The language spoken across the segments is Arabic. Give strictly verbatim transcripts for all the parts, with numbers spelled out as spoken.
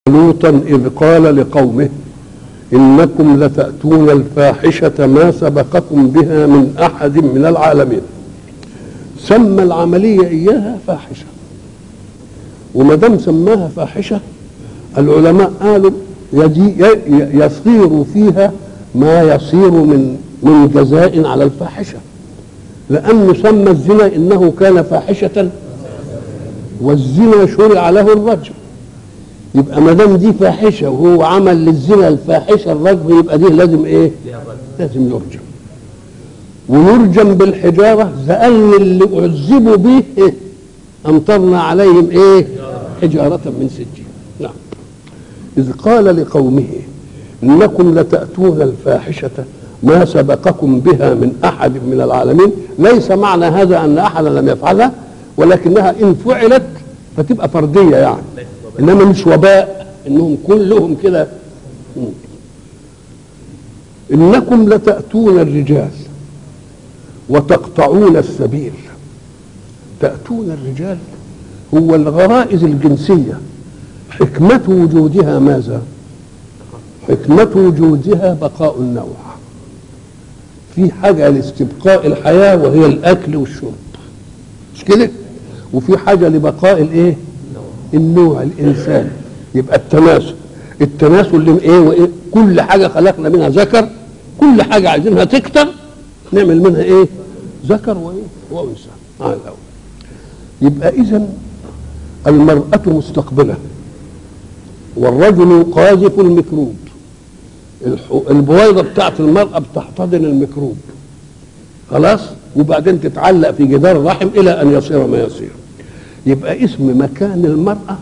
لوطا إذ قال لقومه إنكم لتأتون الفاحشة ما سبقكم بها من أحد من العالمين. سمى العملية إياها فاحشة، وما دام سماها فاحشة العلماء قالوا يصير فيها ما يصير من من جزاء على الفاحشة، لأنه سمى الزنا إنه كان فاحشة والزنا شرع له الرجم. يبقى ما دام دي فاحشه وهو عمل للزنا الفاحشه الرجم، يبقى دي لازم ايه؟ لازم يرجم، ويرجم بالحجاره، لان اللي عذبوا به إيه؟ امطرنا عليهم ايه؟ حجاره من سجيل. نعم. اذ قال لقومه انكم لتاتون الفاحشه ما سبقكم بها من احد من العالمين. ليس معنى هذا ان احدا لم يفعلها، ولكنها ان فعلت فتبقى فرديه يعني، انما مش وباء انهم كلهم كده. انكم لتأتون الرجال وتقطعون السبيل. تأتون الرجال هو الغرائز الجنسية. حكمة وجودها ماذا؟ حكمة وجودها بقاء النوع. في حاجة لاستبقاء الحياة وهي الأكل والشرب، مش كده؟ وفي حاجة لبقاء الايه؟ النوع الانساني. يبقى التناسل التناسل اللي ايه وايه؟ كل حاجه خلقنا منها ذكر، كل حاجه عايزينها تكتر نعمل منها ايه؟ ذكر وايه؟ وانثى. على الاول. يبقى اذا المراه مستقبله والرجل قاذف الميكروب. البويضه بتاعت المراه بتحتضن الميكروب خلاص، وبعدين تتعلق في جدار الرحم الى ان يصير ما يصير. يبقى اسم مكان المرأة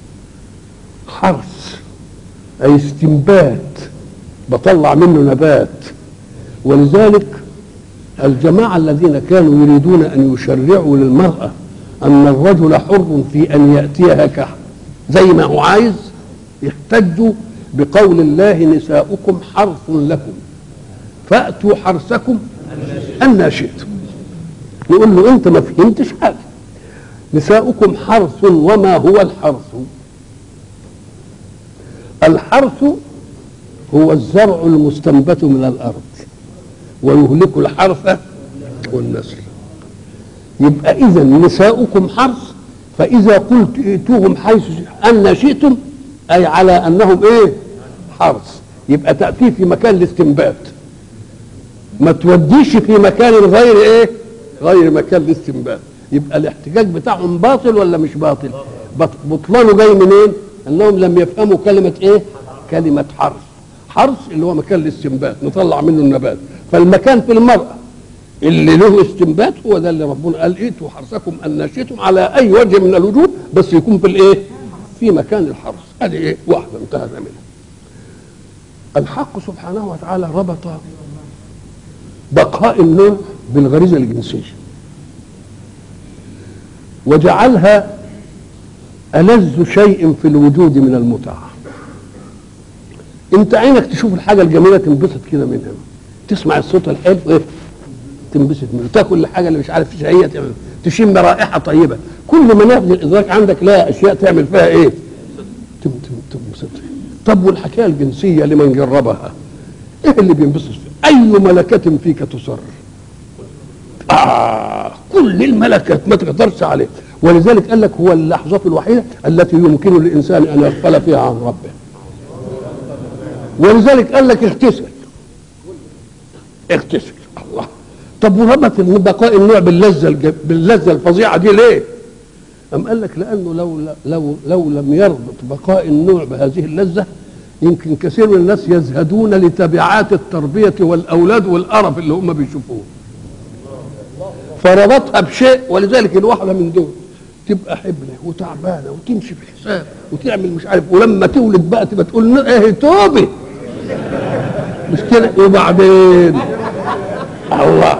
حرث، أي استنبات، بطلع منه نبات. ولذلك الجماعة الذين كانوا يريدون أن يشرعوا للمرأة أن الرجل حر في أن يأتيها كح زي ما هو عايز، يحتجوا بقول الله نساؤكم حرث لكم فأتوا حرثكم أن شئتم. يقول له أنت ما فهمتش حاجة. نساؤكم حرث، وما هو الحرث؟ الحرث هو الزرع المستنبت من الأرض ويهلك الحرث والنسل. يبقى إذا نساؤكم حرث، فإذا قلت ائتوهم حيث أن شئتم أي على أنهم إيه؟ حرث. يبقى تأتي في مكان الاستنبات، ما توديش في مكان غير إيه؟ غير مكان الاستنبات. يبقى الاحتجاج بتاعهم باطل ولا مش باطل؟ بطلانه جاي منين؟ انهم لم يفهموا كلمه ايه؟ كلمه حرث. حرث اللي هو مكان الاستنبات، نطلع منه النبات. فالمكان في المراه اللي له استنبات هو ده اللي ربنا قال ائتوا حرثكم ان شئتم على اي وجه من الوجوه، بس يكون في الايه؟ في مكان الحرث. ادي ايه؟ واحده انتهى منها. الحق سبحانه وتعالى ربط بقاء النوع بالغريزه الجنسيه، وجعلها ألذ شيء في الوجود من المتعة. انت عينك تشوف الحاجة الجميلة تنبسط كده منها، تسمع الصوت الحلو ايه؟ تنبسط منه، تاكل الحاجة اللي مش عارف شهية تعمل، تشم رائحة طيبة. كل منافذ الإدراك عندك لها أشياء تعمل فيها ايه؟ تنبسط. طب والحكاية الجنسية لمن جربها ايه اللي بينبسط فيها؟ أي ملكة فيك تصر؟ آه كل الملكات ما تقدرش عليه. ولذلك قال لك هو اللحظة الوحيدة التي يمكن للإنسان أن يغفل فيها عن ربه. ولذلك قال لك اغتسل اغتسل الله. طب وربط بقاء النوع باللذة باللذة الفظيعة دي ليه؟ أم قال لك لأنه لو لو لو لم يربط بقاء النوع بهذه اللذة يمكن كثير من الناس يزهدون لتبعات التربية والأولاد والقرف اللي هم بيشوفوه، فربطها بشيء. ولذلك الواحدة من دول تبقى حبلة وتعبانة وتمشي بحساب وتعمل مش عارف، ولما تولد بقى تبقى تقول ايه توبي مش كده؟ وبعدين الله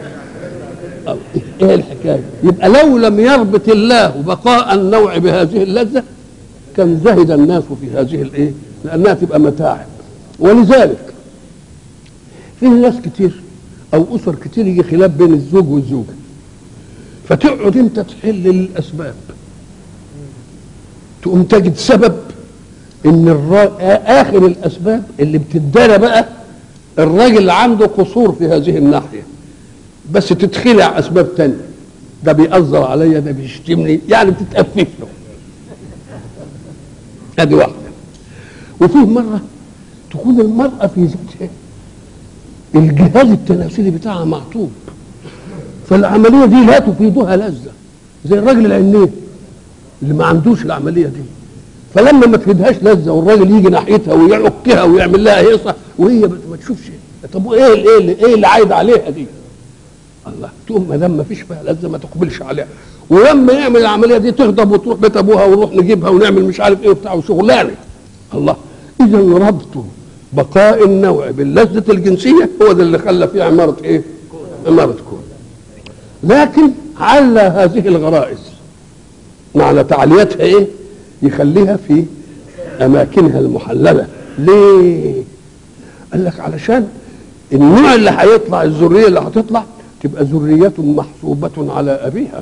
ايه الحكاية؟ يبقى لو لم يربط الله بقاء النوع بهذه اللذة كان زهد الناس في هذه الايه؟ لأنها تبقى متاعب. ولذلك في ناس كتير او اسر كتير يجي خلاف بين الزوج والزوجه، فتقعد انت تحل الاسباب، تقوم تجد سبب ان الر... اخر الاسباب اللي بتدانا بقى الراجل اللي عنده قصور في هذه الناحيه، بس تتخلع اسباب تانية، ده بيأذر عليا، ده بيشتمني، يعني بتتأفف له. ادي واحده. وفيه مره تكون المراه في ذاتها الجهاز التناسلي بتاعها معطوب، فالعمليه دي لا تفيدها لذه، زي الراجل العنين اللي ما عندوش العمليه دي، فلما ما تفيدهاش لذه والراجل يجي ناحيتها ويعكها ويعمل لها هيصه وهي ما تشوفش، طب وايه ايه اللي ايه اللي عايد عليها دي؟ الله، تقوم ما دام ما فيش فيها لذه ما تقبلش عليها، ولما يعمل العمليه دي تغضب وتروح بيت ابوها ونروح نجيبها ونعمل مش عارف ايه وبتاع وشغلانه. الله، اذا ربط بقاء النوع باللذه الجنسيه هو ده اللي خلى فيه عماره ايه؟ عماره كون. لكن على هذه الغرائز معنى تعليتها ايه؟ يخليها في اماكنها المحلله. ليه؟ قال لك علشان النوع اللي هيطلع، الذريه اللي هتطلع تبقى ذريه محسوبه على ابيها.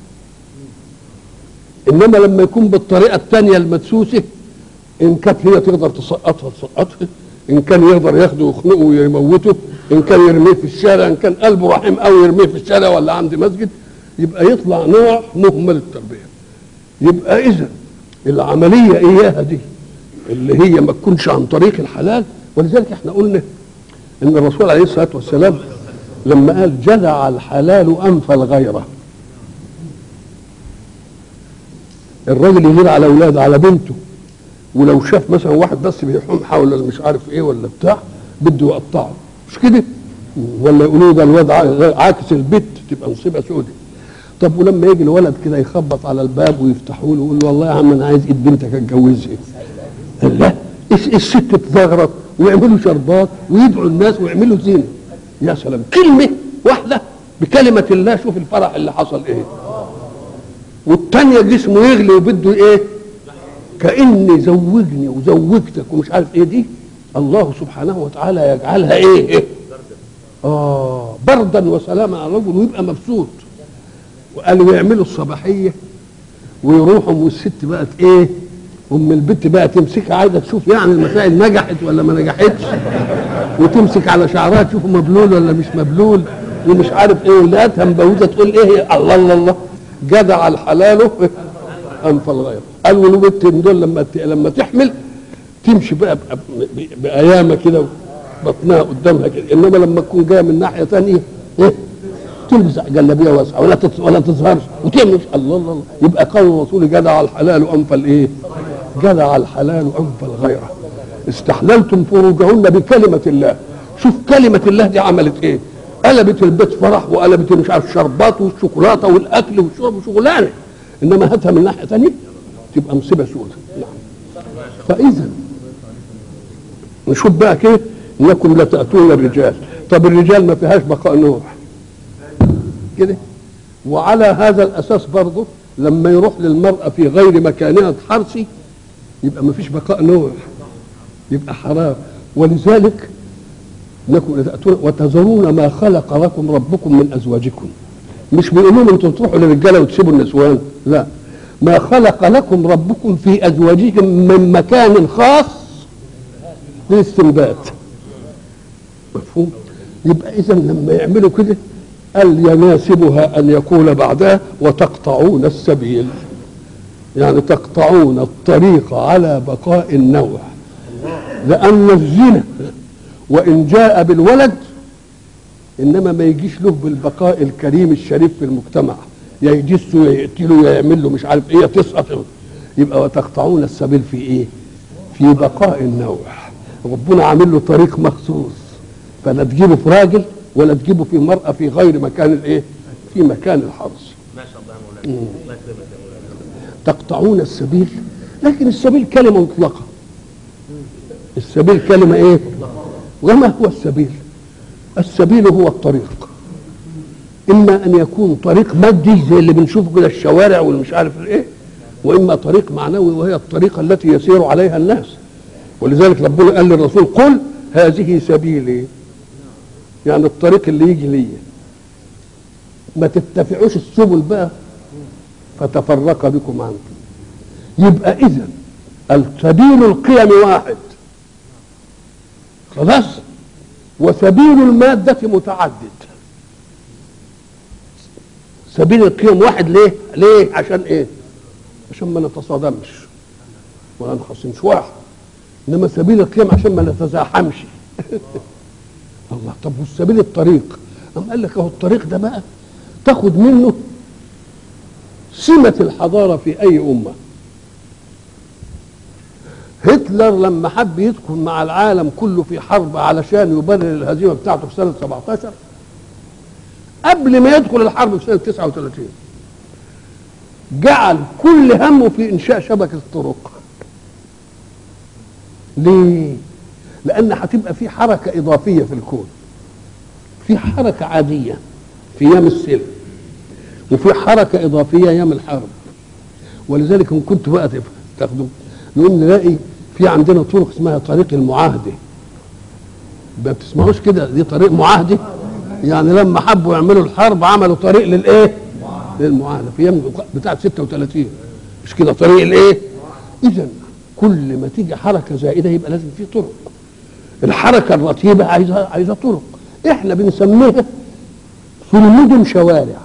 انما لما يكون بالطريقه الثانيه المدسوسه، ان كانت هي تقدر تسقطها تسقطها، ان كان يقدر ياخده ويخنقه ويموته، ان كان يرميه في الشارع، ان كان قلبه رحيم قوي يرميه في الشارع ولا عند مسجد، يبقى يطلع نوع مهمل التربيه. يبقى اذا العمليه اياها دي اللي هي ما تكونش عن طريق الحلال. ولذلك احنا قلنا ان الرسول عليه الصلاه والسلام لما قال جدع الحلال انف الغيره، الراجل يغير على اولاده على بنته، ولو شاف مثلا واحد بس بيحوم حول مش عارف ايه ولا بتاع بده يقطعه، مش كده؟ ولا يقولوا ده الواد عاكس البيت، تبقى مصيبه سودة. طب ولما يجي الولد كده يخبط على الباب ويفتحوا له ويقول له والله يا عم انا عايز ايد بنتك اتجوزها، لا الست تتغرب ويعملوا شربات ويدعوا الناس ويعملوا زينه. يا سلام، كلمه واحده بكلمه الله، شوف الفرح اللي حصل ايه. والثانيه جسمه يغلي وبده ايه؟ كأني زوجني وزوجتك ومش عارف ايه دي، الله سبحانه وتعالى يجعلها ايه, إيه؟ اه بردا وسلاما على الرجل ويبقى مبسوط. وقالوا يعملوا الصباحيه ويروحوا، والست بقت ايه؟ ام البت بقى تمسكها عايزه تشوف يعني المسائل نجحت ولا ما نجحتش، وتمسك على شعرها تشوف مبلول ولا مش مبلول ومش عارف ايه، ولقيتها مبوزه تقول ايه؟ الله الله الله، جدع الحلال انف الغير. قالوا له بنت دول لما لما تحمل تمشي بقى بايامه كده بطنها قدامها كده، انما لما تكون جايه من ناحيه ثانيه ايه؟ تلبس جلابيه واسعه ولا ولا تظهرش وتعمل الله الله. يبقى قول الرسول جدع الحلال انف الايه؟ جدع الحلال انف الغيره. استحللتم فروجهن بكلمه الله. شوف كلمه الله دي عملت ايه؟ قلبت البيت فرح، وقلبت مش عارف الشربات والشوكولاته والاكل والشرب وشغلانه. انما هاتها من ناحيه ثانيه تبقى مصيبه سوداء. نعم. فاذا نشوف بقى كيف انكم لتاتون الرجال. طب الرجال ما فيهاش بقاء نوع كده. وعلى هذا الاساس برضه لما يروح للمراه في غير مكانها حرثي يبقى ما فيش بقاء نوع، يبقى حرام. ولذلك انكم لتاتون وتذرون ما خلق لكم ربكم من ازواجكم. مش بيقولوا لهم انتوا تروحوا للرجاله وتسيبوا النسوان، لا، ما خلق لكم ربكم في ازواجكم من مكان خاص للاستنبات. مفهوم؟ يبقى اذا لما يعملوا كده قال يناسبها ان يقول بعدها وتقطعون السبيل، يعني تقطعون الطريق على بقاء النوع. لان الزنا وان جاء بالولد انما ما يجيش له بالبقاء الكريم الشريف في المجتمع، يا يجسه يا يقتله يا يعمل له مش عارف ايه تسقط. يبقى وتقطعون السبيل في ايه؟ في بقاء النوع. ربنا عامل له طريق مخصوص، فلا تجيبه في راجل ولا تجيبه في مرأة في غير مكان الايه؟ في مكان الحرث. ما شاء الله يا مولانا، الله يكرمك يا مولانا. تقطعون السبيل، لكن السبيل كلمة مطلقة. السبيل كلمة ايه؟ وما هو السبيل؟ السبيل هو الطريق، اما ان يكون طريق مادي زي اللي بنشوفه كده الشوارع والمش عارف ايه، واما طريق معنوي وهي الطريقه التي يسير عليها الناس. ولذلك ربنا قال للرسول قل هذه سبيلي، يعني الطريق اللي يجي ليا، ما تتبعوش السبل بقى فتفرق بكم عنكم. يبقى اذا سبيل القيم واحد خلاص، وسبيل المادة متعدد. سبيل القيم واحد ليه؟ ليه؟ عشان ايه؟ عشان ما نتصادمش ولا نخصمش واحد، انما سبيل القيم عشان ما نتزاحمش. الله، طب والسبيل الطريق؟ قام قال لك اهو الطريق ده بقى تاخد منه سمة الحضارة في أي أمة. هتلر لما حب يدخل مع العالم كله في حرب علشان يبرر الهزيمة بتاعته في سنة سبعة عشر، قبل ما يدخل الحرب في سنة تسعة وثلاثين جعل كل همه في إنشاء شبكة الطرق. ليه؟ لأن هتبقى في حركة إضافية في الكون، في حركة عادية في أيام السلم، وفي حركة إضافية أيام الحرب. ولذلك إن كنت بقى تاخدوا نقوم نلاقي في عندنا طرق اسمها طريق المعاهدة. ما بتسمعوش كده؟ دي طريق معاهدة، يعني لما حبوا يعملوا الحرب عملوا طريق للإيه؟ للمعاهدة في أيام بتاعة ستة وثلاثين، مش كده؟ طريق الإيه؟ إذا كل ما تيجي حركة زائدة يبقى لازم في طرق. الحركة الرتيبة عايزة عايزة طرق. إحنا بنسميها في المدن شوارع،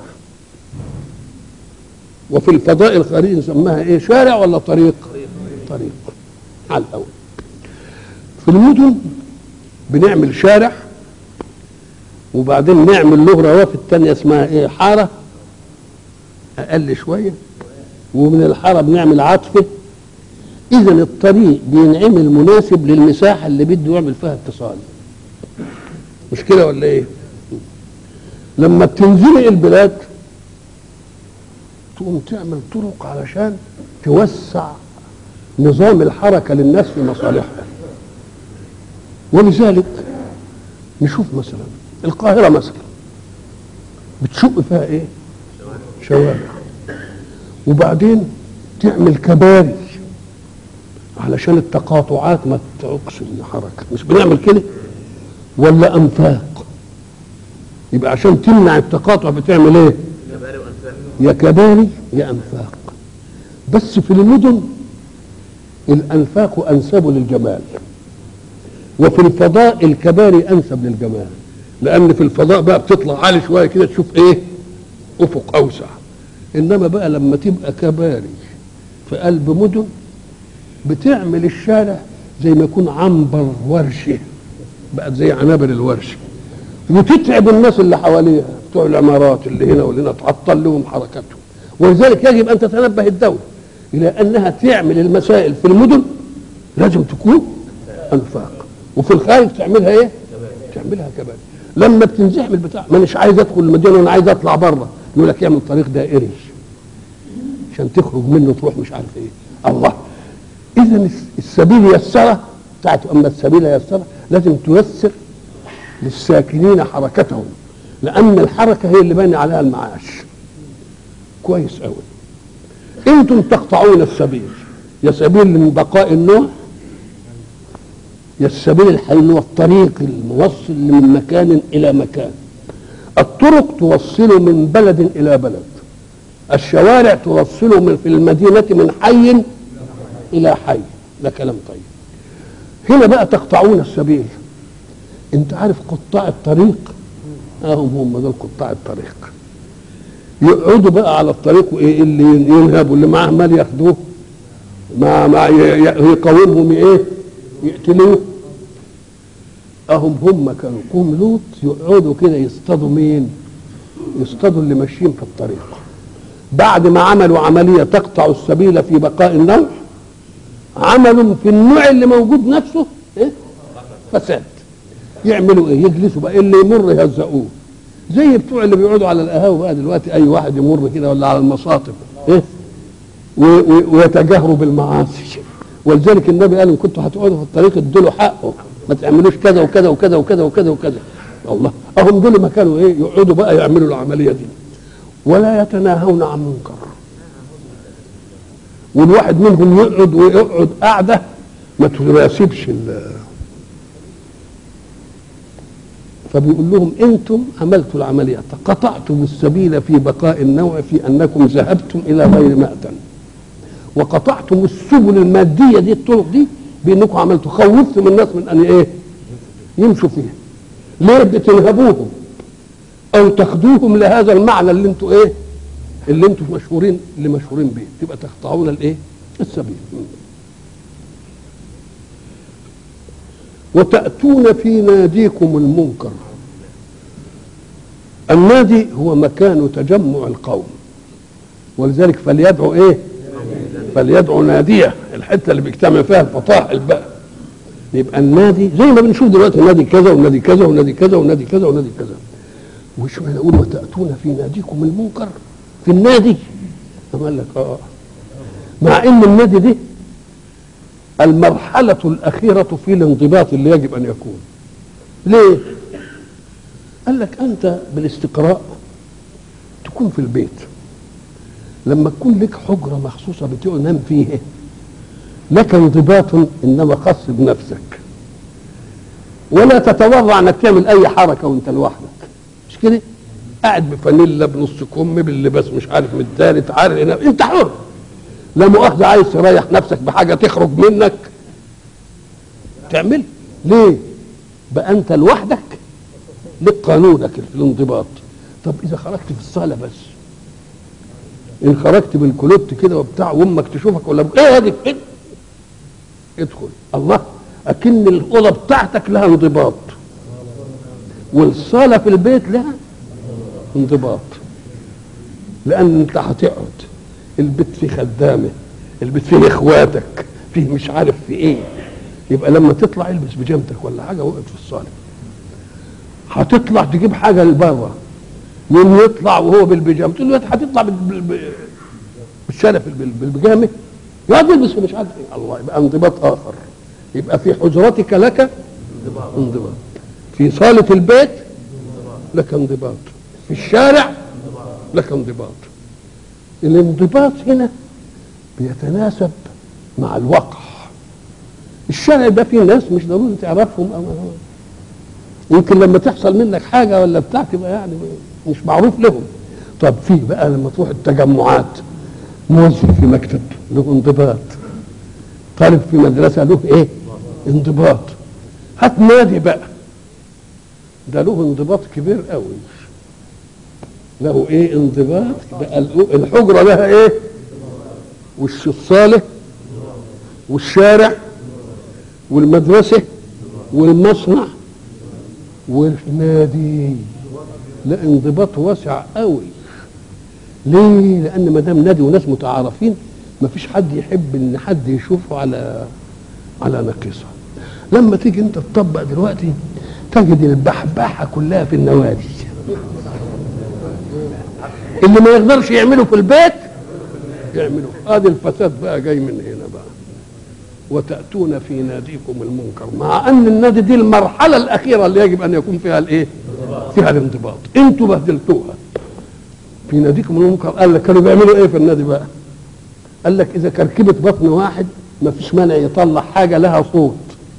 وفي الفضاء الخارجي نسميها ايه؟ شارع ولا طريق؟ طريق على الاول. في المدن بنعمل شارع، وبعدين نعمل له روافد تانية اسمها ايه؟ حاره اقل شويه، ومن الحاره بنعمل عطفه. اذا الطريق بينعمل مناسب للمساحه اللي بده يعمل فيها اتصال، مش كده ولا ايه؟ لما بتنزلي البلاد تقوم تعمل طرق علشان توسع نظام الحركة للناس في مصالحها. ولذلك نشوف مثلا القاهرة مثلا بتشق فيها ايه؟ شوارع، وبعدين تعمل كباري علشان التقاطعات ما تعوقش الحركة، مش بنعمل كده؟ ولا أنفاق، يبقى عشان تمنع التقاطع بتعمل ايه؟ يا كباري يا أنفاق. بس في المدن الأنفاق أنسب للجمال، وفي الفضاء الكباري أنسب للجمال، لأن في الفضاء بقى بتطلع عالي شوية كده تشوف إيه؟ أفق أوسع. إنما بقى لما تبقى كباري في قلب مدن بتعمل الشارع زي ما يكون عنبر ورشة، بقت زي عنابر الورشة، وتتعب الناس اللي حواليها بتوع العمارات اللي هنا واللي هنا، تعطل لهم حركاتهم. ولذلك يجب ان تتنبه الدوله الى انها تعمل المسائل في المدن لازم تكون انفاق، وفي الخارج تعملها ايه؟ تعملها كباري. لما بتنزحم البتاع ما مش عايز ادخل المدينه وانا عايز اطلع بره، يقول لك اعمل طريق دائري عشان تخرج منه تروح مش عارف ايه. الله، اذا السبيل يسره بتاعت، اما السبيل يسره لازم تيسر للساكنين حركتهم، لأن الحركة هي اللي باني عليها المعاش. كويس أوي. أنتم تقطعون السبيل، يا سبيل من بقاء النوع، يا السبيل الحي والطريق الموصل من مكان إلى مكان. الطرق توصل من بلد إلى بلد، الشوارع توصل من في المدينة من حي إلى حي. ده كلام طيب. هنا بقى تقطعون السبيل. انت عارف قطاع الطريق؟ اهم هم دول قطاع الطريق. يقعدوا بقى على الطريق، وايه اللي ينهبوا اللي معاه مال ياخدوه، مع مع يقاومهم ايه؟ يقتلوه. اهم هم كانوا قوم لوط يقعدوا كده يصطادوا مين؟ يصطادوا اللي ماشيين في الطريق. بعد ما عملوا عمليه تقطع السبيل في بقاء النوع، عملوا في النوع اللي موجود نفسه ايه؟ فساد. يعملوا ايه؟ يجلسوا بقى اللي يمر يهزقوه، زي بتوع اللي بيقعدوا على القهاوي بقى دلوقتي. اي واحد يمر كده ولا على المصاطب ايه؟ ويتجاهروا بالمعاصي. ولذلك النبي قال ان كنتوا هتقعدوا في الطريق ادوا له حقه، ما تعملوش كذا وكذا وكذا وكذا وكذا وكذا. الله، اهم دول ما كانوا ايه؟ يقعدوا بقى يعملوا العمليه دي، ولا يتناهون عن منكر. والواحد منهم يقعد ويقعد قاعده ما تناسبش. فبيقول لهم انتم عملتوا العمليه، قطعتم السبيل في بقاء النوع في انكم ذهبتم الى غير مأتن، وقطعتم السبل الماديه دي، الطرق دي، بانكم عملتوا خوفتم الناس من ان ايه؟ يمشوا فيها. ليه؟ بتنهبوهم او تاخدوهم لهذا المعنى اللي انتوا ايه؟ اللي انتوا مشهورين اللي مشهورين بيه، تبقى تقطعون الايه؟ السبيل. وتأتون في ناديكم المنكر. النادي هو مكان تجمع القوم، ولذلك فليدعو ايه؟ فليدعو ناديه، الحته اللي بيجتمع فيها الفطاحل بقى. يبقى النادي زي ما بنشوف دلوقتي النادي كذا والنادي كذا والنادي كذا والنادي كذا والنادي كذا. وش معنى نقول وتأتون في ناديكم المنكر؟ في النادي قال لك اه، مع ان النادي دي المرحلة الأخيرة في الانضباط اللي يجب أن يكون. ليه؟ قال لك أنت بالاستقراء تكون في البيت، لما تكون لك حجرة مخصوصة بتنام فيها لك انضباط إنما خاص بنفسك، ولا تتورع انك تعمل اي حركه وانت لوحدك، مش كده؟ قاعد بفانيلا بنص كم باللباس مش عارف متداري عارف انت حر، لا مؤاخذه عايز تريح نفسك بحاجه تخرج منك تعمل. ليه؟ بقى انت لوحدك لك قانونك في الانضباط. طب اذا خرجت في الصاله بس، ان خرجت بالكلوت كده وبتاع وامك تشوفك ولا ايه هذه إيه؟ ادخل الله، اكن الاوضه بتاعتك لها انضباط والصاله في البيت لها انضباط، لان انت هتقعد البيت فيه خدامه، البيت فيه اخواتك، فيه مش عارف في ايه. يبقى لما تطلع البس بيجامتك ولا حاجه وقف في الصاله، هتطلع تجيب حاجه لبره يوم يطلع وهو بالبيجامه تقول له هتطلع بالشارع بالبيجامه يقعد يلبس مش عارف ايه. الله، يبقى انضباط اخر. يبقى في حجرتك لك انضباط، في صاله البيت لك انضباط، في الشارع لك انضباط. الانضباط هنا بيتناسب مع الواقع. الشارع يبقى فيه ناس مش ضروري تعرفهم، أو يمكن لما تحصل منك حاجه ولا بتاع تبقى يعني مش معروف لهم. طب في بقى لما تروح التجمعات، موظف في مكتب له انضباط، طالب في مدرسه له ايه؟ انضباط. هات نادي بقى ده له انضباط كبير قوي، له ايه؟ انضباط. بقى الحجره لها ايه؟ وش الصاله والشارع والمدرسه والمصنع والنادي، لا انضباط واسع قوي. ليه؟ لان ما دام نادي وناس متعارفين ما فيش حد يحب ان حد يشوفه على على ناقصه. لما تيجي انت تطبق دلوقتي تجد البحبحه كلها في النوادي، اللي ما يقدرش يعمله في البيت يعمله. ادي الفساد بقى جاي من هنا بقى. وتأتون في ناديكم المنكر، مع ان النادي دي المرحله الاخيره اللي يجب ان يكون فيها الايه؟ فيها الانضباط. انتوا بهدلتوها في ناديكم المنكر. قال لك كانوا بيعملوا ايه في النادي بقى؟ قال لك اذا كركبت بطن واحد ما فيش مانع يطلع حاجه لها صوت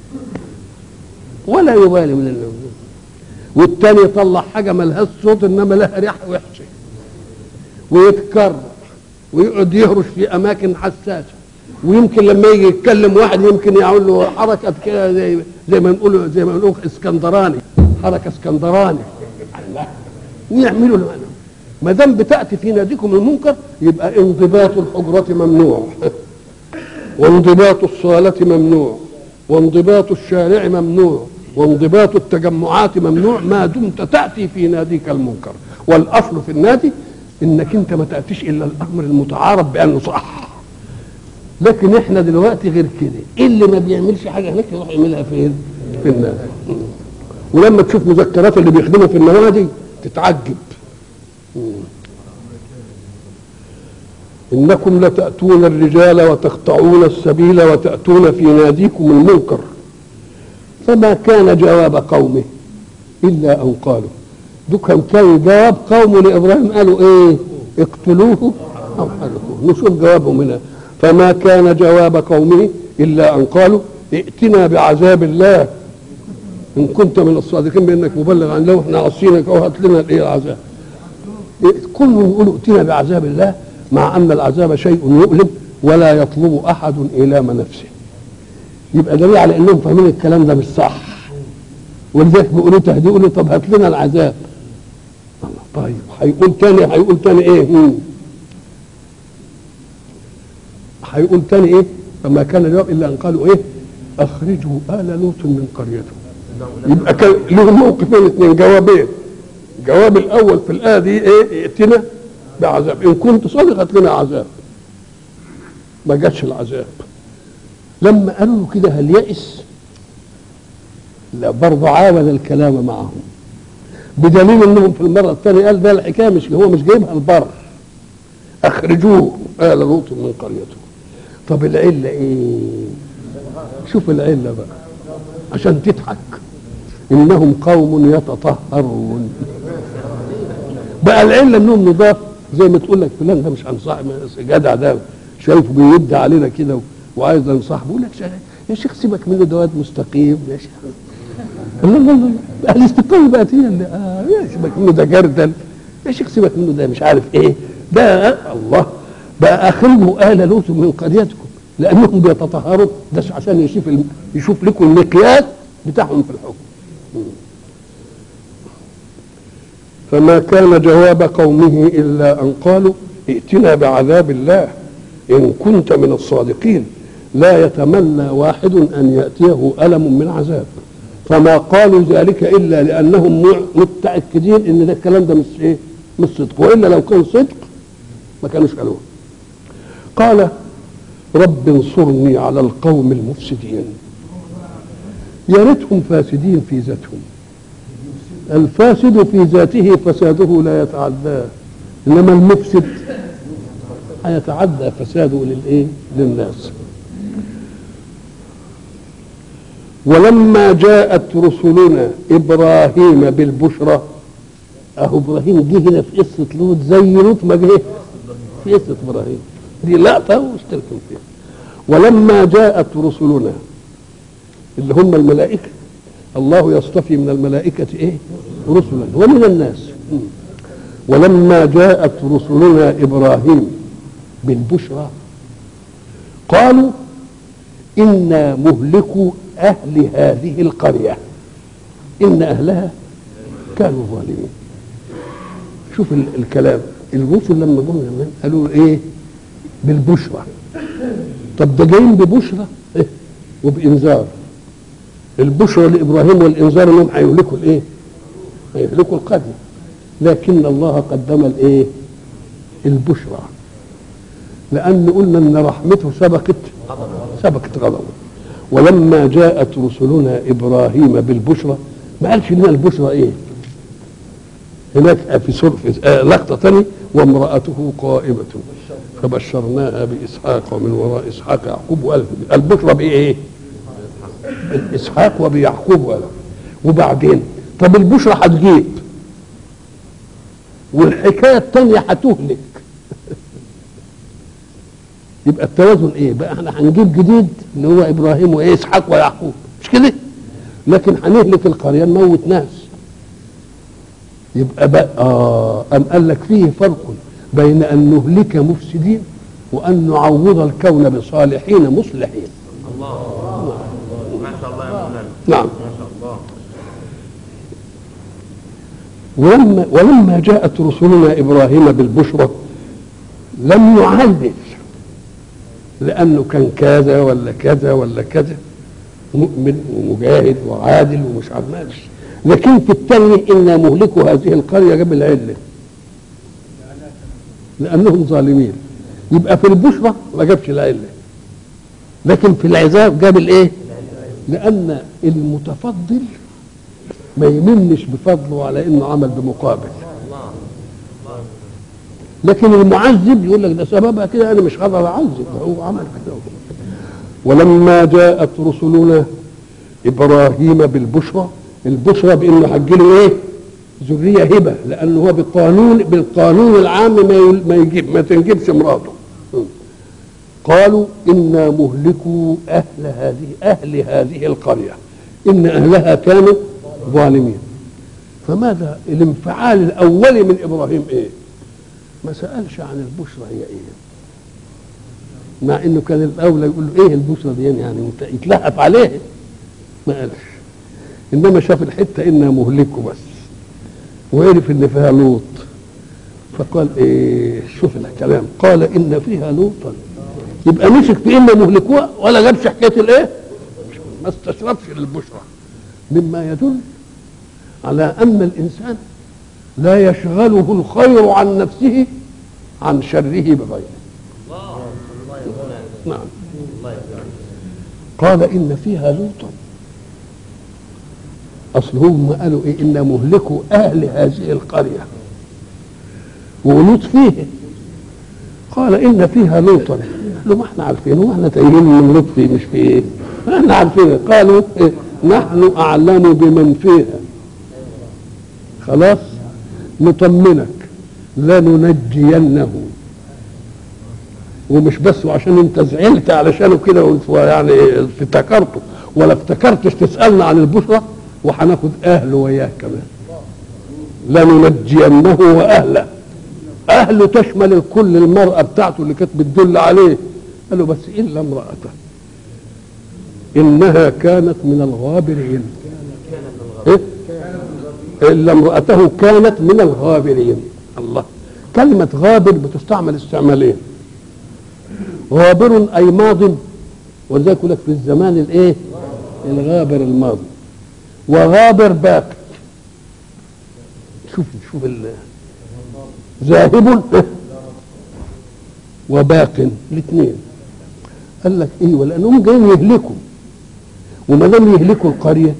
ولا يبالي من اللي، والتاني يطلع حاجه ما لهاش صوت انما لها ريحه وحشه، ويتكرر ويقعد يهرش في اماكن حساسه، ويمكن لما يجي يتكلم واحد يمكن يعمل له حركه كده زي زي ما نقول زي ما نقول اسكندراني، حركه اسكندراني، ويعملوا له. ما دام بتاتي في ناديكم المنكر يبقى انضباط الحجره ممنوع، وانضباط الصاله ممنوع، وانضباط الشارع ممنوع، وانضباط التجمعات ممنوع ما دمت تاتي في ناديك المنكر. والاصل في النادي انك انت ما تاتيش الا الامر المتعارف بانه صح. لكن احنا دلوقتي غير كده، اللي ما بيعملش حاجه هناك يروح يعملها فين؟ في النادي. ولما تشوف مذكرات اللي بيخدموا في النوادي تتعجب. انكم لتاتون الرجال وتقطعون السبيل وتاتون في ناديكم المنكر. فما كان جواب قومه الا ان قالوا، دوكم كان جواب قومه لابراهيم قالوا ايه؟ اقتلوه او حرقوه. نشوف جوابهم هنا. فما كان جواب قومه الا ان قالوا ائتنا بعذاب الله ان كنت من الصادقين بانك مبلغ عن لو احنا عصينك او هات لنا الايه العذاب. كل يقولوا ائتنا بعذاب الله، مع ان العذاب شيء يؤلم ولا يطلب احد ايلام نفسه. يبقى دليل على انهم فاهمين الكلام ده مش صح، ولذلك بيقولوا تهدئوا، يقولوا طب هات لنا العذاب. الله طيب هيقول تاني هيقول تاني ايه؟ هيقول تاني ايه؟ فما كان الجواب الا ان قالوا ايه؟ اخرجوا ال لوط من قريته. يبقى كان لهم موقفين اثنين، جوابين. الجواب الاول في الايه دي ايه؟ ائتنا بعذاب، ان كنت صادق هات لنا عذاب. ما جاتش العذاب. لما قالوا له كده هل يئس؟ لا، برضه عاود الكلام معهم، بدليل انهم في المره الثانيه قال ده الحكايه مش هو مش جايبها البر، اخرجوه ال لوط من قريته. طب العله ايه؟ شوف العله بقى عشان تضحك، انهم قوم يتطهرون. بقى العله انهم نضاف، زي ما تقول لك فلان ده مش هنصاحب جدع، ده شايفه بيدي علينا كده وعايز انصاحبه، يقول لك يا شيخ سيبك منه، ده واد مستقيم يا شيخ. لا لا لا الاستقامه بقت هي اللي آه يا سيبك منه ده جردل، يا شيخ سيبك منه ده مش عارف ايه ده. آه الله بقى اخرجوا ال لوط من قريتكم لانهم بيتطهروا، ده عشان يشوف يشوف لكم المقياس بتاعهم في الحكم. فما كان جواب قومه الا ان قالوا ائتنا بعذاب الله ان كنت من الصادقين. لا يتمنى واحد ان ياتيه الم من عذاب، فما قالوا ذلك الا لانهم متاكدين ان ده الكلام ده مش ايه؟ مش صدق، والا لو كان صدق ما كانوش قالوه. قال رب انصرني على القوم المفسدين. يا ريتهم فاسدين في ذاتهم، الفاسد في ذاته فساده لا يتعداه، انما المفسد هيتعدى فساده للايه؟ للناس. ولما جاءت رسلنا ابراهيم بالبشرى، اهو ابراهيم جه هنا في قصه لوط زي لوط ما جه في قصه ابراهيم، دي لقطه واشتركوا فيها. ولما جاءت رسلنا اللي هم الملائكه، الله يصطفي من الملائكه ايه؟ رسلا ومن الناس. ولما جاءت رسلنا ابراهيم بالبشرى قالوا إنا مهلكوا أهل هذه القرية إن أهلها كانوا ظالمين. شوف الكلام، الرسل لما جم قالوا إيه؟ بالبشرى. طب ده جايين ببشرى إيه؟ وبإنذار. البشرى لإبراهيم والإنذار إنهم هيهلكوا الإيه؟ هيهلكوا القرية، لكن الله قدم الإيه؟ البشرى، لأن قلنا إن رحمته سبقت سبقت غضبه. ولما جاءت رسلنا إبراهيم بالبشرى، ما قالش لنا البشرى إيه؟ هناك في سورة لقطة ثانية وامرأته قائمة فبشرناها بإسحاق ومن وراء إسحاق يعقوب. وقال البشرى بإيه؟ إسحاق وبيعقوب. وقال وبعدين طب البشرى هتجيب والحكاية الثانية هتهلك، يبقى التوازن ايه بقى؟ احنا هنجيب جديد اللي هو ابراهيم وايه؟ اسحاق ويعقوب، مش كده؟ لكن هنهلك القريه نموت ناس. يبقى بقى اه ام قال لك فيه فرق بين ان نهلك مفسدين وان نعوض الكون بصالحين مصلحين. الله ما شاء الله يا مولانا. نعم ما شاء الله. ولما ولما جاءت رسلنا ابراهيم بالبشرى لم يعلل لأنه كان كذا ولا كذا ولا كذا، مؤمن ومجاهد وعادل ومش عمالش، لكن في الثانية إن مهلكوا هذه القرية جاب العلة لأنهم ظالمين. يبقى في البشرى ما جابش العلة، لكن في العذاب جاب الإيه؟ لأن المتفضل ما يمنش بفضله على إنه عمل بمقابل، لكن المعذب يقول لك ده سببها كده، انا مش هقدر اعذب، هو عمل كده. ولما جاءت رسلنا ابراهيم بالبشرى، البشرى بانه هتجيله ايه؟ ذريه هبه، لانه هو بالقانون بالقانون العام ما ما يجيب ما تنجبش مراته. قالوا انا مهلكوا اهل هذه اهل هذه القريه ان اهلها كانوا ظالمين. فماذا الانفعال الاولي من ابراهيم ايه؟ ما سألش عن البشرى هي ايه، مع انه كان الاولى يقول له ايه البشرى دي يعني يتلهف عليه، ما قالش. انما شاف الحته انها مهلكه بس، وعرف ان فيها لوط، فقال ايه شوف الكلام، قال ان فيها لوطا، يبقى مسك في ان مهلكوها ولا جابش حكايه الايه، ما استشرفش للبشرى، مما يدل على ان الانسان لا يشغله الخير عن نفسه عن شره بغيره. نعم. قال ان فيها لوطا، اصل هم قالوا ايه ان مهلكوا اهل هذه القريه ولوط فيه، قال ان فيها لوطا، قالوا ما احنا عارفينه، ما احنا تايهين من لوط فيه مش فيه ايه، ما احنا عارفينه. قالوا إيه؟ نحن اعلم بمن فيها، خلاص نطمنك لننجينه، ومش بس وعشان انت زعلت علشانه كده يعني افتكرته ولا افتكرتش تسالنا عن البشرى، وهناخد اهله وياه كمان، لننجينه واهله. اهله تشمل الكل، المراه بتاعته اللي كانت بتدل عليه، قالوا بس الا امراته انها كانت من الغابرين. إيه؟ الا امراته كانت من الغابرين. الله، كلمه غابر بتستعمل استعمالين، غابر اي ماض، ولذلك يقول لك في الزمان الايه الغابر الماضي، وغابر باق. شوف شوف ذاهب وباق الاثنين. قال لك ايه، ولانهم جايين يهلكوا، وما دام يهلكوا القريه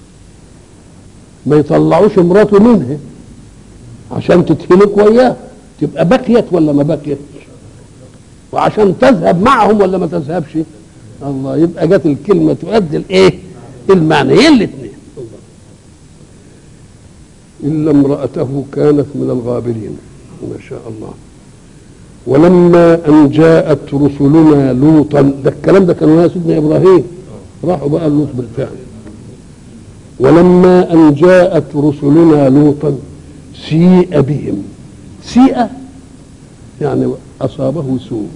ما يطلعوش مراته منها عشان تتهلك وياه، تبقى بكيت ولا ما بكيت، وعشان تذهب معهم ولا ما تذهبش. الله، يبقى جت الكلمه تؤدي الايه المعنيين الاثنين. الا امراته كانت من الغابرين. ما شاء الله. ولما ان جاءت رسلنا لوطا، ده الكلام ده كانوا يا سيدنا ابراهيم، راحوا بقى لوط بالفعل. ولما ان جاءت رسلنا لوطا سيء بهم، سيء يعني اصابه سوء.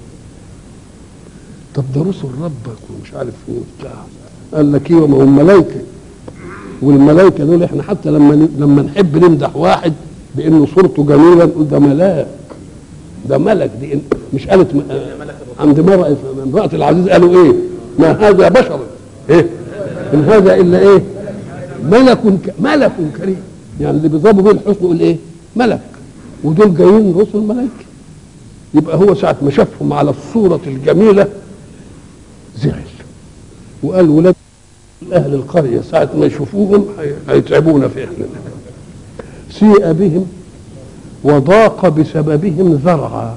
طب ده رسل ربك ومش عارف ايه وبتاع، قال لك ايه وما هم ملائكه، والملائكه دول احنا حتى لما لما نحب نمدح واحد بانه صورته جميله نقول ده ملاك، ده ملك. دي مش قالت عند مرة امرأة العزيز قالوا ايه ما هذا بشر ايه ان هذا الا ايه ملك ك... ملك كريم، يعني اللي بيضربوا به الحسن يقول ايه ملك، ودول جايين رسل ملائكه. يبقى هو ساعة ما شافهم على الصورة الجميلة زعل، وقال ولاد اهل القرية ساعة ما يشوفوهم هيتعبونا في اهلنا. سيء بهم وضاق بسببهم ذرعا.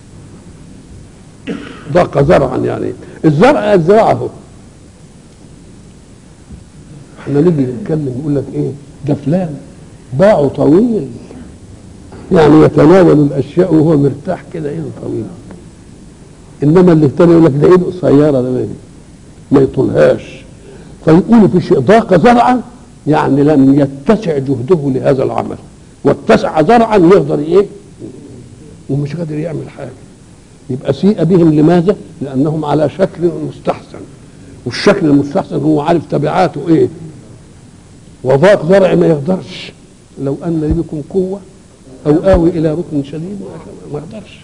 ضاق زرعا يعني الزرع زرعه. احنا نيجي نتكلم نقول لك ايه ده فلان باعه طويل، يعني يتناول الاشياء وهو مرتاح كده ايده طويل. انما اللي الثاني يقول لك ده ايده قصيره، ده ما يطولهاش. فيقولوا في شيء ضاق زرعا يعني لم يتسع جهده لهذا العمل، واتسع زرعا يقدر ايه ومش قادر يعمل حاجه. يبقى سيء بهم لماذا؟ لانهم على شكل مستحسن، والشكل المستحسن هو عارف تبعاته ايه. وضاق زرع ما يقدرش، لو ان لي بكم قوه او اوي الى ركن شديد ما يقدرش.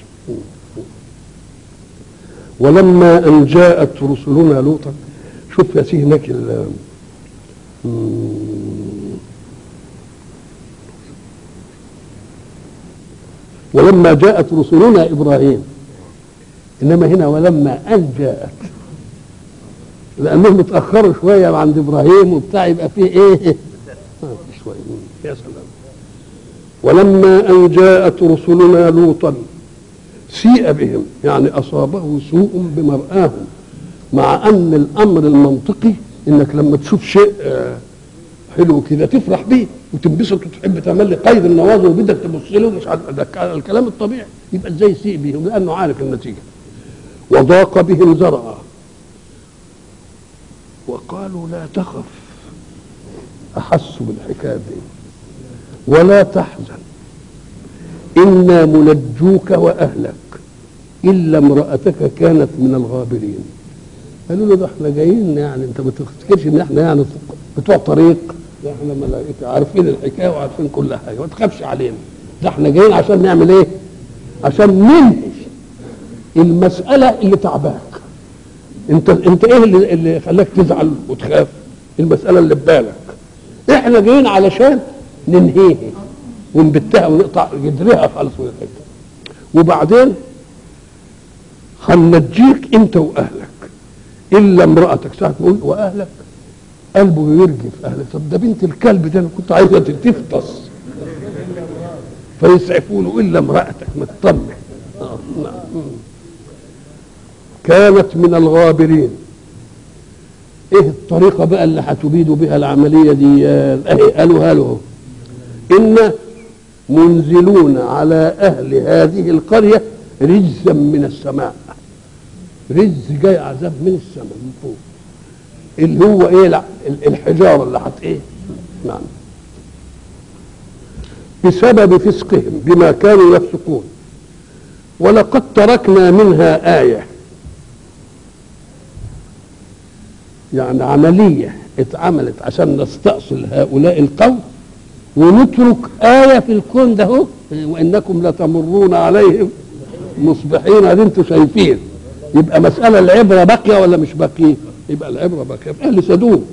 ولما ان جاءت رسلنا لوطا، شوف يا سيدي هناك ال ولما جاءت رسلنا ابراهيم، انما هنا ولما ان جاءت، لانهم اتاخروا شويه عند ابراهيم وبتاع، يبقى فيه ايه شويه يا سلام. ولما ان جاءت رسلنا لوطا سيء بهم يعني اصابه سوء بمرآهم، مع ان الامر المنطقي انك لما تشوف شيء حلو كده تفرح بيه وتنبسط وتحب تعمل قيد النواظر وبدك تبص له، مش عارف ده الكلام الطبيعي. يبقى ازاي سيء بهم؟ لانه عارف النتيجه. وضاق بهم زرعا وقالوا لا تخف، احسوا بالحكايه دي، ولا تحزن انا منجوك واهلك. الا امراتك كانت من الغابرين. قالوا له ده احنا جايين، يعني انت ما تفتكرش ان احنا يعني بتوع طريق، ده احنا ملائكه عارفين الحكايه وعارفين كل حاجه، ما تخافش علينا، ده احنا جايين عشان نعمل ايه؟ عشان ننهي المساله اللي تعباك. انت انت ايه اللي, اللي خلاك تزعل وتخاف؟ المساله اللي في بالك. احنا جايين علشان ننهيها ونبتها ونقطع جدرها خالص ونحكي. وبعدين هننجيك انت واهلك الا امراتك. ساعه تقول واهلك قلبه يرجف اهلك، طب ده بنت الكلب ده انا كنت عايزها تفطس فيسعفوا له الا امراتك مطمن. آه. كانت من الغابرين. ايه الطريقه بقى اللي هتبيد بها العمليه دي؟ اهي قالوا له ان منزلون على اهل هذه القريه رجزا من السماء. رجز جاي عذاب من السماء من فوق، اللي هو ايه؟ الحجاره اللي هت ايه؟ نعم. بسبب فسقهم بما كانوا يفسقون. ولقد تركنا منها آية، يعني عملية اتعملت عشان نستأصل هؤلاء القوم ونترك آية في الكون ده، وإنكم لتمرون عليهم مصبحين. هذه انتم شايفين، يبقى مسألة العبرة باقية ولا مش باقية؟ يبقى العبرة باقية في أهل سدوم.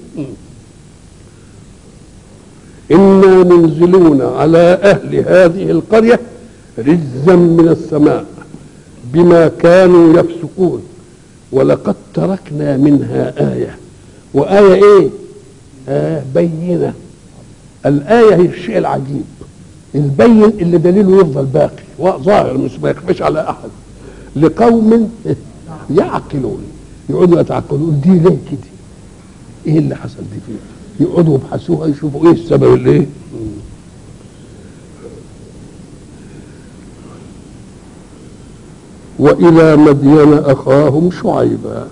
إنا منزلون على أهل هذه القرية رجزا من السماء بما كانوا يفسقون. ولقد تركنا منها آية. وآية إيه؟ آية بينة. الآية هي الشيء العجيب البين اللي دليله يفضل باقي ظاهر مش ما يخفيش على أحد. لقوم يعقلون، يقعدوا يتعقلون دي ليه كده؟ إيه اللي حصل دي فيه؟ يقعدوا يبحثوها يشوفوا إيه السبب اللي إيه؟ وإلى مدين أخاهم شعيبا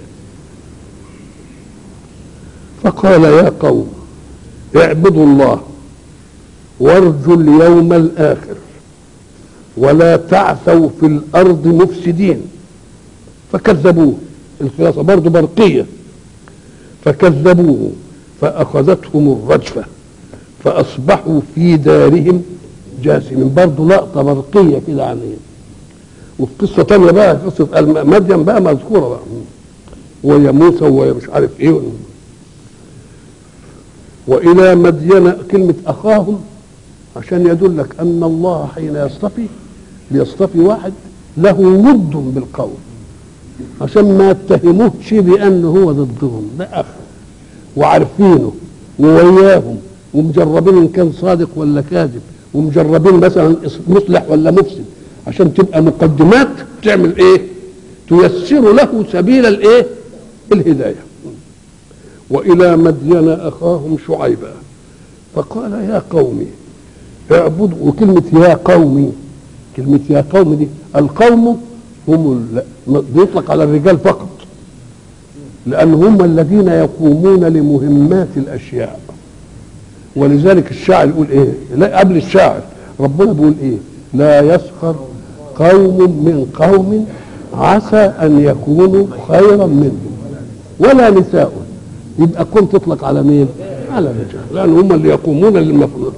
فقال يا قوم اعبدوا الله وارجوا اليوم الآخر ولا تعثوا في الأرض مفسدين. فكذبوه، الخلاصة برضه برقية. فكذبوه فأخذتهم الرجفة فأصبحوا في دارهم جاثمين. برضه لقطة برقية كده عنهم. وفي قصة تانية بقى، قصة مدين بقى مذكورة بقى، ويا موسى ويا مش عارف ايه. وإلى مدين كلمة أخاهم عشان يدلك أن الله حين يصطفي بيصطفي واحد له ود بالقوم، عشان ما يتهموهش بأنه هو ضدهم، ده أخ وعارفينه ووياهم ومجربين إن كان صادق ولا كاذب، ومجربين مثلا مصلح ولا مفسد، عشان تبقى مقدمات تعمل ايه؟ تيسر له سبيل الايه؟ الهدايه. والى مدين اخاهم شعيبا فقال يا قومي اعبدوا. وكلمه يا قومي، كلمه يا قوم دي، القوم هم بيطلق على الرجال فقط، لان هم الذين يقومون لمهمات الاشياء. ولذلك الشاعر يقول ايه؟ لا قبل الشاعر ربنا بيقول ايه؟ لا يسخر قوم من قوم عسى ان يكونوا خيرا منهم ولا نساء. يبقى كن تطلق على مين؟ على الرجال، لان هم اللي يقومون للمفروض.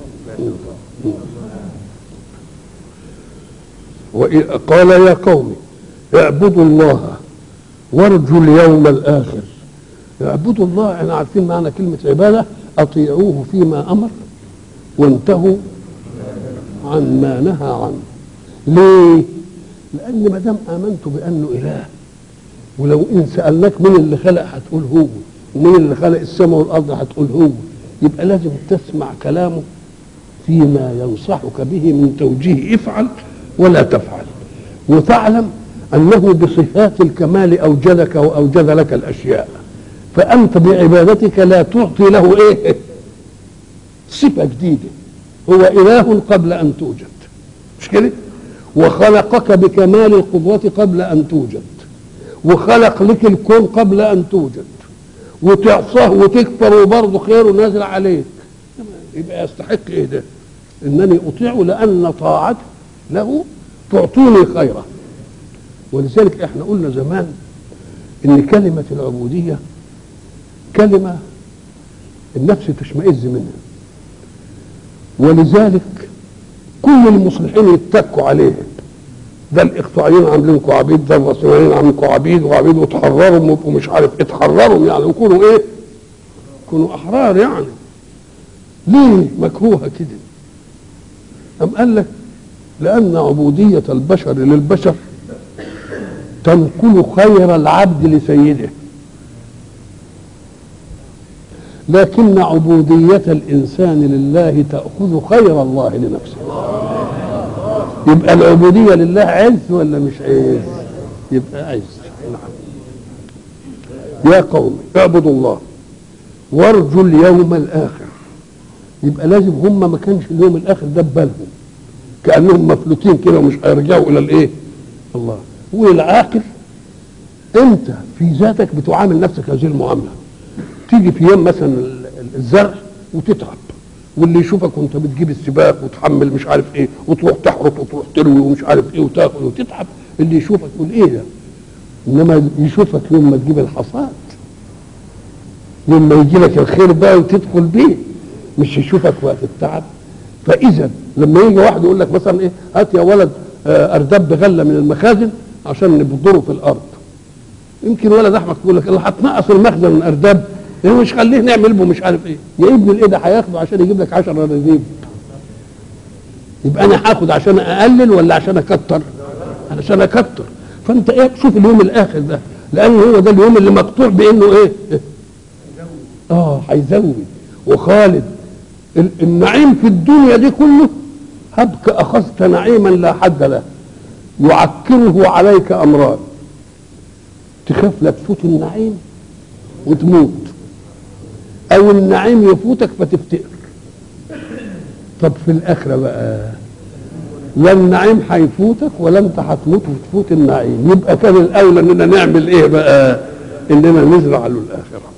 قال يا قوم اعبدوا الله وارجوا اليوم الاخر. اعبدوا الله، احنا عارفين معنى كلمه عباده، اطيعوه فيما امر وانتهوا عن ما نهى عنه. ليه؟ لأن ما دام آمنت بأنه إله، ولو إن سألناك مين اللي خلق هتقول هو، ومين اللي خلق السماء والأرض هتقول هو، يبقى لازم تسمع كلامه فيما ينصحك به من توجيه افعل ولا تفعل، وتعلم أنه بصفات الكمال أوجدك وأوجد لك الأشياء، فأنت بعبادتك لا تعطي له إيه؟ صفة جديدة. هو إله قبل أن توجد، مش كده؟ وخلقك بكمال القدرة قبل أن توجد، وخلق لك الكون قبل أن توجد، وتعصاه وتكفر وبرضه خيره نازل عليك. يبقى يستحق إيه ده؟ إنني أطيعه لأن طاعته له تعطيني خيره. ولذلك احنا قلنا زمان ان كلمة العبودية كلمة النفس تشمئز منها، ولذلك كل المصلحين يتكوا عليه. ده الاقطاعيين عاملينكم عبيد، ده الرسولين عاملينكم عبيد وعبيد، وتحرروا ومش عارف اتحرروا يعني وكونوا ايه؟ كونوا احرار يعني. ليه مكروهه كده؟ أم قال لك لأن عبودية البشر للبشر تنقل خير العبد لسيده، لكن عبودية الإنسان لله تأخذ خير الله لنفسه. يبقى العبودية لله عز ولا مش عز؟ يبقى عز. يا قوم اعبدوا الله وارجوا اليوم الآخر. يبقى لازم هم ما كانش اليوم الآخر ده ببالهم، كأنهم مفلوتين كده ومش هيرجعوا إلى الإيه؟ الله. والعاقل أنت في ذاتك بتعامل نفسك هذه المعاملة. تيجي في يوم مثلا الزرع وتتعب، واللي يشوفك وانت بتجيب السباق وتحمل مش عارف ايه وتروح تحرط وتروح تروي ومش عارف ايه وتاكل وتتعب، اللي يشوفك يقول ايه ده؟ انما يشوفك يوم ما تجيب الحصاد، يوم ما يجي لك الخير بقى وتدخل بيه، مش يشوفك وقت التعب. فاذا لما يجي واحد يقول لك مثلا ايه، هات يا ولد ارداب بغله من المخازن عشان نبذره في الارض، يمكن ولد احمد يقول لك اللي هتنقص المخزن من ارداب يعني مش خليه نعمل به مش عارف ايه، يا ابن الايه ده هياخده عشان يجيب لك عشرة رغيف. يبقى انا هاخد عشان اقلل ولا عشان اكتر؟ عشان اكتر. فانت ايه، شوف اليوم الاخر ده، لان هو ده اليوم اللي مقطوع بانه ايه؟ اه هيزود وخالد. النعيم في الدنيا دي كله هبك اخذت نعيما لا حد له يعكره عليك امران، تخاف لا تفوت النعيم وتموت، او النعيم يفوتك فتفتقر. طب في الاخره بقى لا النعيم هيفوتك ولا انت هتموت وتفوت النعيم، يبقى كان الاولى اننا نعمل ايه بقى؟ اننا نزرع له الاخره.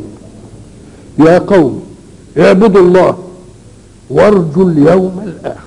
يا قوم اعبدوا الله وارجوا اليوم الاخر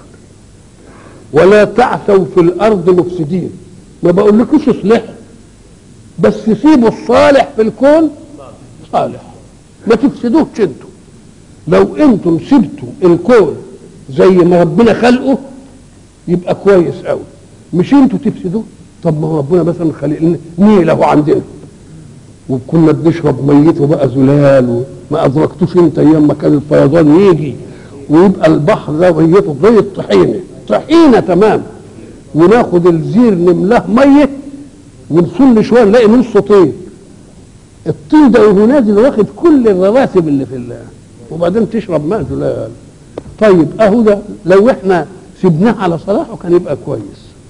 ولا تعثوا في الارض مفسدين. ما بقولكوش اصلحوا، بس سيبوا الصالح في الكون صالح، ما تفسدوش انتوا. لو انتم سبتوا الكون زي ما ربنا خلقه يبقى كويس قوي، مش انتوا تفسدوه. طب ما هو ربنا مثلا خلق لنا نيل اهو عندنا وكنا بنشرب ميته بقى زلال، وما ادركتوش انت ايام ما كان الفيضان يجي ويبقى البحر ده ميته زي الطحينه، طحينه تمام، وناخد الزير نملاه ميه ونصل شويه نلاقي نصه طين. الطين ده وهو نازل واخد كل الرواسب اللي في الله، وبعدين تشرب ماء زلال. طيب اهو ده لو احنا سبناه على صلاحه كان يبقى كويس،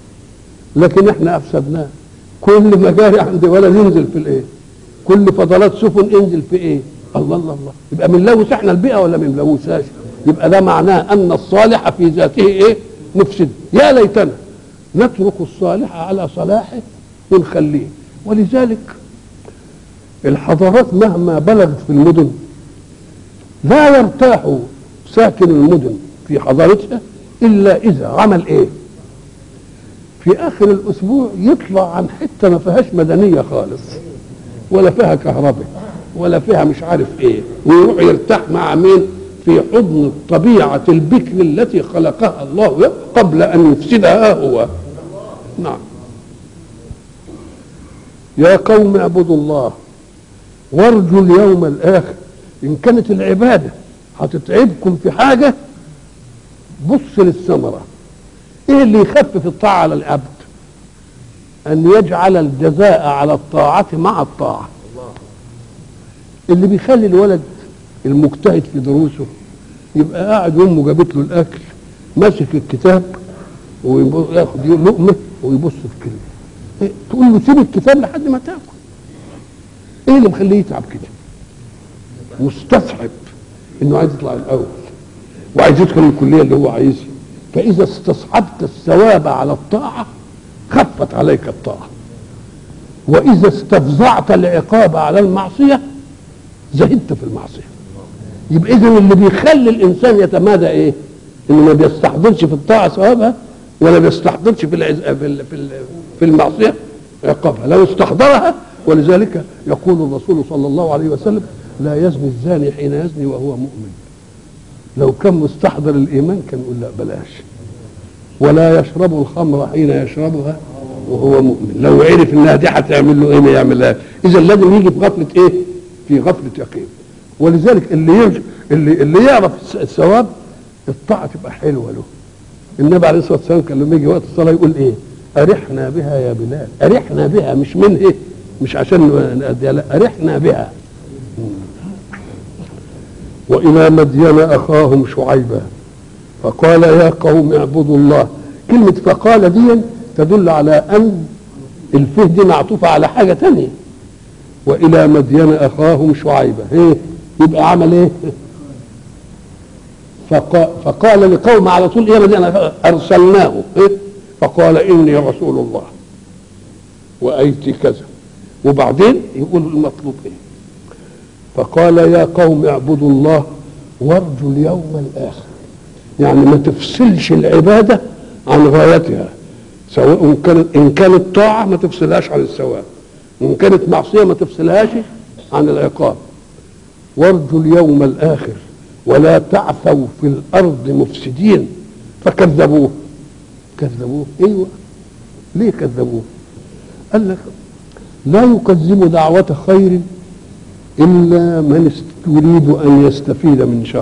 لكن احنا افسدناه. كل مجاري عند ولا ننزل في الايه؟ كل فضلات سفن انزل في ايه؟ الله الله الله. يبقى من لوث احنا البيئه ولا من لوثاش؟ يبقى ده معناه ان الصالح في ذاته ايه؟ نفسد. يا ليتنا نترك الصالح على صلاحه ونخليه. ولذلك الحضارات مهما بلغت في المدن لا يرتاح ساكن المدن في حضارتها الا اذا عمل ايه؟ في اخر الاسبوع يطلع عن حته ما فيهاش مدنيه خالص، ولا فيها كهرباء ولا فيها مش عارف ايه، ويروح يرتاح مع مين؟ في حضن الطبيعه البكر التي خلقها الله قبل ان يفسدها هو. نعم. يا قوم اعبدوا الله وارجوا اليوم الاخر. ان كانت العباده هتتعبكم في حاجه بص للثمره. ايه اللي يخفف الطاعه على العبد؟ ان يجعل الجزاء على الطاعه مع الطاعه. اللي بيخلي الولد المجتهد في دروسه يبقى قاعد امه جابت له الاكل ماسك الكتاب وياخد لقمه ويبص في كلمه، إيه؟ تقول له سيب الكتاب لحد ما تاكل. ايه اللي مخليه يتعب كده؟ مستصعب انه عايز يطلع الاول وعايز يدخل الكليه اللي هو عايزها. فاذا استصحبت الثواب على الطاعه خفت عليك الطاعه، واذا استفزعت العقاب على المعصيه زهدت في المعصيه. يبقى اذا اللي بيخلي الانسان يتمادى ايه؟ انه ما بيستحضرش في الطاعه ثوابها ولا بيستحضرش في في في المعصيه عقابها لو استحضرها. ولذلك يقول الرسول صلى الله عليه وسلم لا يزني الزاني حين يزني وهو مؤمن. لو كان مستحضر الإيمان كان يقول لا بلاش. ولا يشرب الخمر حين يشربها وهو مؤمن. لو عرف انها دي هتعمل له ايه ما يعملها. اذا لازم يجي في غفله ايه؟ في غفله يقين. ولذلك اللي يرجع اللي اللي يعرف الثواب الطاعه تبقى حلوه له. النبي عليه الصلاه والسلام كان لما يجي وقت الصلاه يقول ايه؟ ارحنا بها يا بلال. ارحنا بها مش من ايه؟ مش عشان نأديها، لا ارحنا بها. والى مدين اخاهم شعيبا فقال يا قوم اعبدوا الله. كلمه فقال دي تدل على ان الفه دي معطوفه على حاجه ثانيه. والى مدين اخاهم شعيبا ايه؟ يبقى عمل ايه؟ فقال, فقال لقوم على طول ايه مدين ارسلناه إيه؟ فقال اني رسول الله وايتي كذا. وبعدين يقول المطلوب ايه؟ فقال يا قوم اعبدوا الله وارجوا اليوم الاخر. يعني ما تفصلش العباده عن غايتها، سواء كانت ان كانت طاعه ما تفصلهاش عن الثواب، وان كانت معصيه ما تفصلهاش عن العقاب. وارجوا اليوم الاخر ولا تعثوا في الارض مفسدين. فكذبوه. كذبوه ايوه. ليه كذبوه؟ قال لك لا يكذب دعوة خير إلا من يريد أن يستفيد من شر.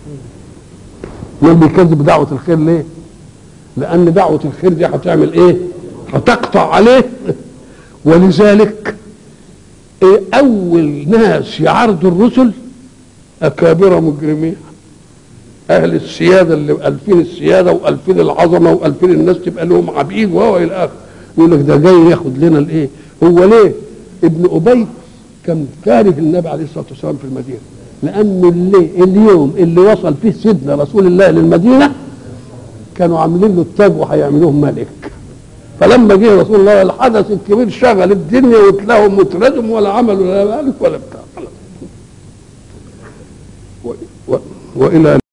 من بيكذب دعوة الخير ليه؟ لأن دعوة الخير دي هتعمل إيه؟ هتقطع عليه. ولذلك إيه أول ناس يعرضوا الرسل أكابر مجرمين، أهل السيادة اللي ألفين السيادة وألفين العظمة وألفين الناس تبقى لهم عبيد وهو إلى آخره. يقول لك ده جاي ياخد لنا الإيه؟ هو ليه؟ ابن أبي كان كاره النبي عليه الصلاه والسلام في المدينه، لان اللي اليوم اللي وصل فيه سيدنا رسول الله للمدينه كانوا عاملين له التاج وهيعملوه ملك. فلما جه رسول الله الحدث الكبير شغل الدنيا وتلاهم وتردم ولا عملوا لا ملك ولا بتاع. والى